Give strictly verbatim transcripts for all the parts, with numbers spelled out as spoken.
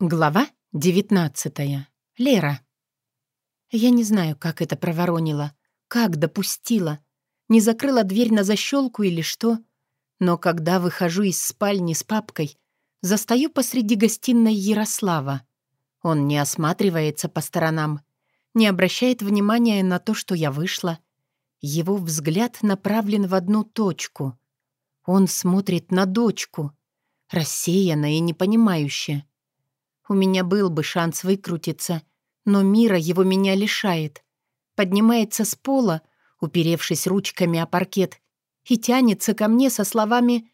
Глава девятнадцатая. Лера. Я не знаю, как это проворонила, как допустила. Не закрыла дверь на защелку или что. Но когда выхожу из спальни с папкой, застаю посреди гостиной Ярослава. Он не осматривается по сторонам, не обращает внимания на то, что я вышла. Его взгляд направлен в одну точку. Он смотрит на дочку, рассеянно и непонимающе. У меня был бы шанс выкрутиться, но Мира его меня лишает. Поднимается с пола, уперевшись ручками о паркет, и тянется ко мне со словами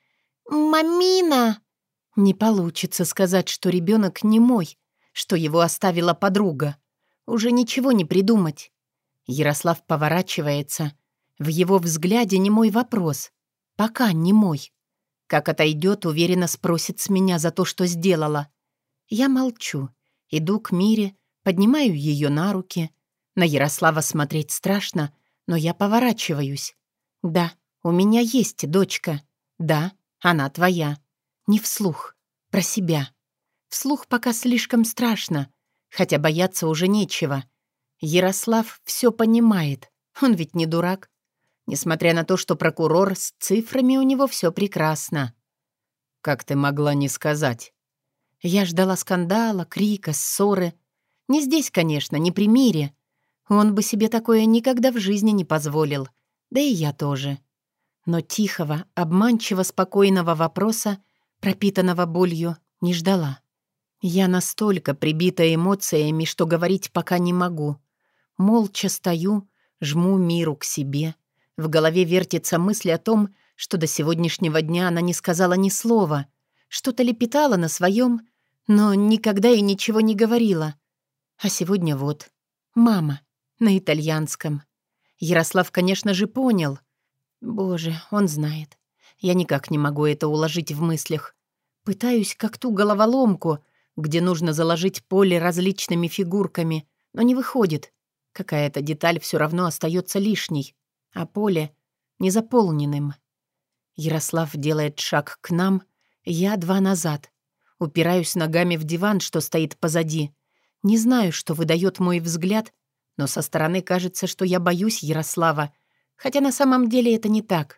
«Мамина!». Не получится сказать, что ребенок не мой, что его оставила подруга. Уже ничего не придумать. Ярослав поворачивается. В его взгляде не мой вопрос. Пока не мой. Как отойдет, уверенно спросит с меня за то, что сделала. Я молчу, иду к Мире, поднимаю ее на руки. На Ярослава смотреть страшно, но я поворачиваюсь. Да, у меня есть дочка. Да, она твоя. Не вслух, про себя. Вслух пока слишком страшно, хотя бояться уже нечего. Ярослав все понимает, он ведь не дурак. Несмотря на то, что прокурор, с цифрами у него все прекрасно. «Как ты могла не сказать?» Я ждала скандала, крика, ссоры. Не здесь, конечно, не при Мире. Он бы себе такое никогда в жизни не позволил. Да и я тоже. Но тихого, обманчиво спокойного вопроса, пропитанного болью, не ждала. Я настолько прибита эмоциями, что говорить пока не могу. Молча стою, жму Миру к себе. В голове вертится мысль о том, что до сегодняшнего дня она не сказала ни слова. Что-то лепетала на своем, но никогда и ничего не говорила. А сегодня вот. Мама. На итальянском. Ярослав, конечно же, понял. Боже, он знает. Я никак не могу это уложить в мыслях. Пытаюсь как ту головоломку, где нужно заложить поле различными фигурками, но не выходит. Какая-то деталь все равно остается лишней, а поле — незаполненным. Ярослав делает шаг к нам, я два назад. Упираюсь ногами в диван, что стоит позади. Не знаю, что выдает мой взгляд, но со стороны кажется, что я боюсь Ярослава, хотя на самом деле это не так.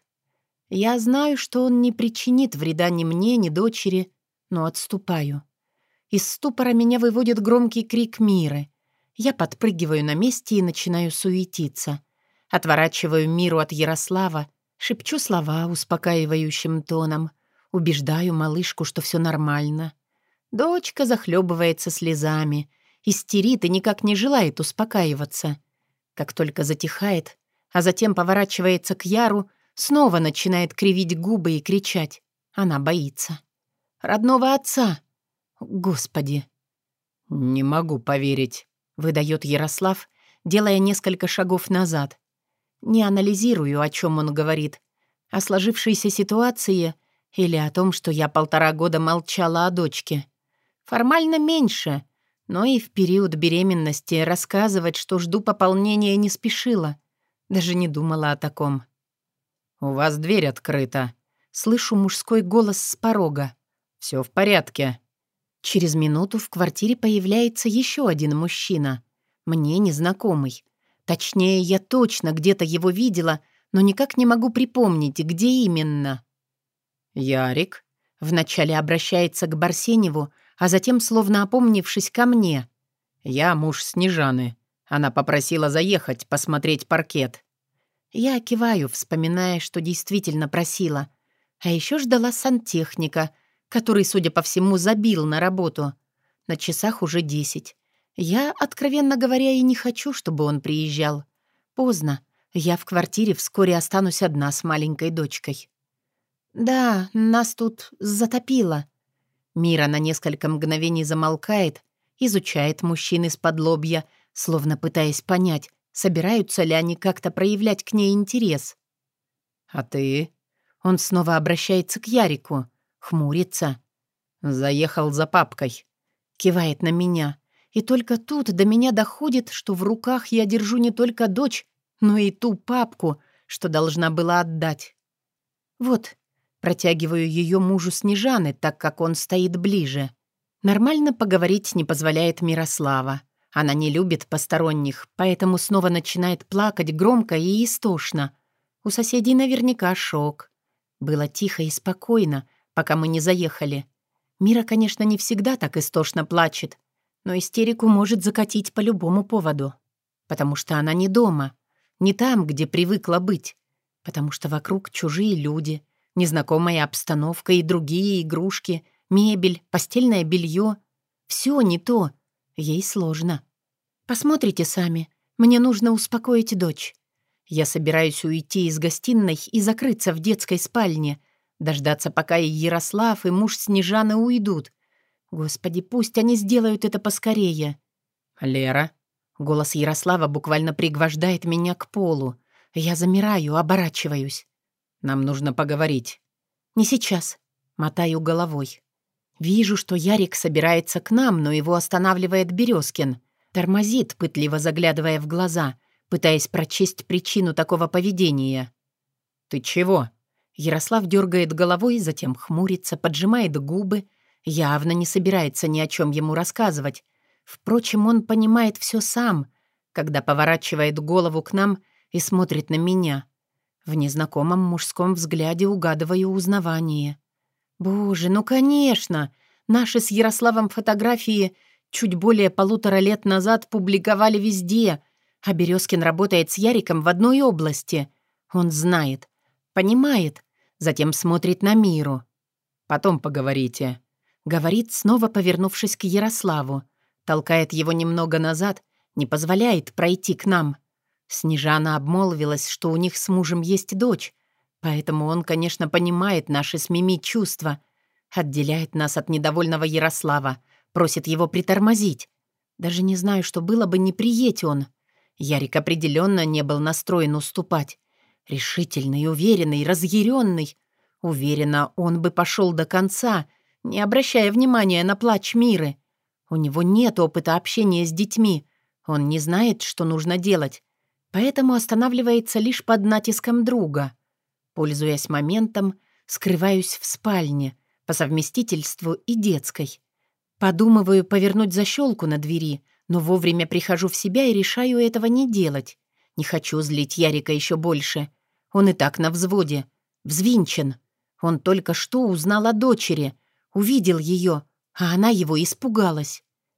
Я знаю, что он не причинит вреда ни мне, ни дочери, но отступаю. Из ступора меня выводит громкий крик Миры. Я подпрыгиваю на месте и начинаю суетиться. Отворачиваю Миру от Ярослава, шепчу слова успокаивающим тоном. Убеждаю малышку, что все нормально. Дочка захлебывается слезами, истерит и никак не желает успокаиваться. Как только затихает, а затем поворачивается к Яру, снова начинает кривить губы и кричать. Она боится. Родного отца. Господи. «Не могу поверить», — выдает Ярослав, делая несколько шагов назад. Не анализирую, о чем он говорит. О сложившейся ситуации или о том, что я полтора года молчала о дочке. Формально меньше, но и в период беременности рассказывать, что жду пополнения, не спешила. Даже не думала о таком. «У вас дверь открыта». Слышу мужской голос с порога. «Все в порядке». Через минуту в квартире появляется еще один мужчина. Мне незнакомый. Точнее, я точно где-то его видела, но никак не могу припомнить, где именно. «Ярик?» Вначале обращается к Барсеневу, а затем, словно опомнившись, ко мне. «Я муж Снежаны. Она попросила заехать, посмотреть паркет». Я киваю, вспоминая, что действительно просила. А еще ждала сантехника, который, судя по всему, забил на работу. На часах уже десять. Я, откровенно говоря, и не хочу, чтобы он приезжал. Поздно. Я в квартире вскоре останусь одна с маленькой дочкой. «Да, нас тут затопило». Мира на несколько мгновений замолкает, изучает мужчин из-под лобья, словно пытаясь понять, собираются ли они как-то проявлять к ней интерес. «А ты?» Он снова обращается к Ярику, хмурится. «Заехал за папкой». Кивает на меня. И только тут до меня доходит, что в руках я держу не только дочь, но и ту папку, что должна была отдать. «Вот». Протягиваю ее мужу Снежаны, так как он стоит ближе. Нормально поговорить не позволяет Мирослава. Она не любит посторонних, поэтому снова начинает плакать громко и истошно. У соседей наверняка шок. Было тихо и спокойно, пока мы не заехали. Мира, конечно, не всегда так истошно плачет, но истерику может закатить по любому поводу. Потому что она не дома, не там, где привыкла быть. Потому что вокруг чужие люди, незнакомая обстановка и другие игрушки, мебель, постельное белье. Все не то. Ей сложно. Посмотрите сами. Мне нужно успокоить дочь. Я собираюсь уйти из гостиной и закрыться в детской спальне, дождаться, пока и Ярослав, и муж Снежаны уйдут. Господи, пусть они сделают это поскорее. «Лера». Голос Ярослава буквально пригвождает меня к полу. Я замираю, оборачиваюсь. «Нам нужно поговорить». «Не сейчас». Мотаю головой. Вижу, что Ярик собирается к нам, но его останавливает Березкин. Тормозит, пытливо заглядывая в глаза, пытаясь прочесть причину такого поведения. «Ты чего?» Ярослав дергает головой, затем хмурится, поджимает губы. Явно не собирается ни о чем ему рассказывать. Впрочем, он понимает все сам, когда поворачивает голову к нам и смотрит на меня. В незнакомом мужском взгляде угадываю узнавание. Боже, ну конечно! Наши с Ярославом фотографии чуть более полутора лет назад публиковали везде, а Березкин работает с Яриком в одной области. Он знает, понимает, затем смотрит на Миру. «Потом поговорите», — говорит, снова повернувшись к Ярославу. Толкает его немного назад, не позволяет пройти к нам. Снежана обмолвилась, что у них с мужем есть дочь, поэтому он, конечно, понимает наши с Мими чувства, отделяет нас от недовольного Ярослава, просит его притормозить. Даже не знаю, что было бы, не приедь он. Ярик определенно не был настроен уступать. Решительный, уверенный, разъяренный. Уверена, он бы пошел до конца, не обращая внимания на плач Миры. У него нет опыта общения с детьми. Он не знает, что нужно делать, поэтому останавливается лишь под натиском друга. Пользуясь моментом, скрываюсь в спальне, по совместительству и детской. Подумываю повернуть защелку на двери, но вовремя прихожу в себя и решаю этого не делать. Не хочу злить Ярика еще больше. Он и так на взводе, взвинчен. Он только что узнал о дочери, увидел ее, а она его испугалась.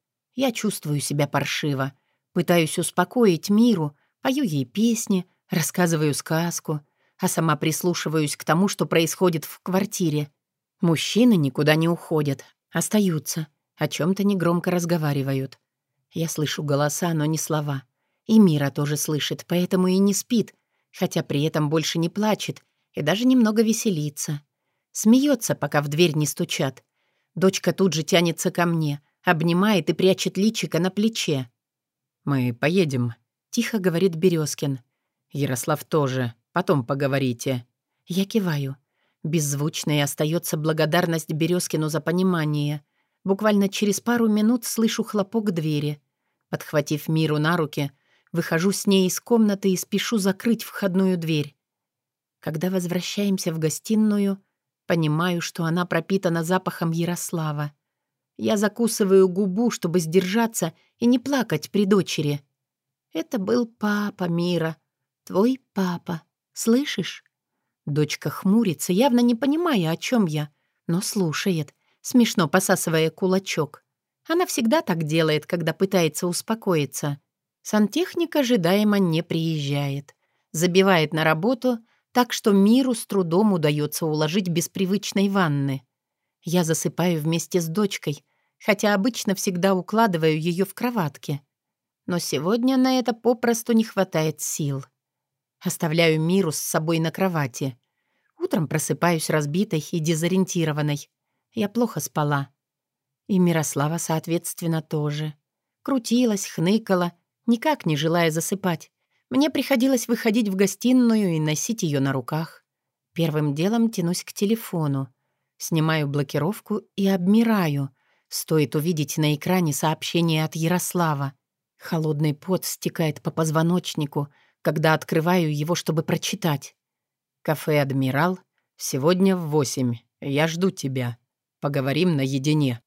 Я чувствую себя паршиво, пытаюсь успокоить Миру, пою ей песни, рассказываю сказку, а сама прислушиваюсь к тому, что происходит в квартире. Мужчины никуда не уходят, остаются, о чем-то негромко разговаривают. Я слышу голоса, но не слова. И Мира тоже слышит, поэтому и не спит, хотя при этом больше не плачет и даже немного веселится. Смеется, пока в дверь не стучат. Дочка тут же тянется ко мне, обнимает и прячет личико на плече. «Мы поедем», — тихо говорит Березкин. «Ярослав тоже. Потом поговорите». Я киваю. Беззвучной остается благодарность Березкину за понимание. Буквально через пару минут слышу хлопок двери. Подхватив Миру на руки, выхожу с ней из комнаты и спешу закрыть входную дверь. Когда возвращаемся в гостиную, понимаю, что она пропитана запахом Ярослава. Я закусываю губу, чтобы сдержаться и не плакать при дочери. «Это был папа, Мира. Твой папа. Слышишь?» Дочка хмурится, явно не понимая, о чем я, но слушает, смешно посасывая кулачок. Она всегда так делает, когда пытается успокоиться. Сантехник ожидаемо не приезжает. Забивает на работу, так что Миру с трудом удается уложить без привычной ванны. Я засыпаю вместе с дочкой, хотя обычно всегда укладываю ее в кроватке. Но сегодня на это попросту не хватает сил. Оставляю Миру с собой на кровати. Утром просыпаюсь разбитой и дезориентированной. Я плохо спала. И Мирослава, соответственно, тоже. Крутилась, хныкала, никак не желая засыпать. Мне приходилось выходить в гостиную и носить ее на руках. Первым делом тянусь к телефону. Снимаю блокировку и обмираю. Стоит увидеть на экране сообщение от Ярослава. Холодный пот стекает по позвоночнику, когда открываю его, чтобы прочитать. «Кафе «Адмирал». Сегодня в восемь. Я жду тебя. Поговорим наедине».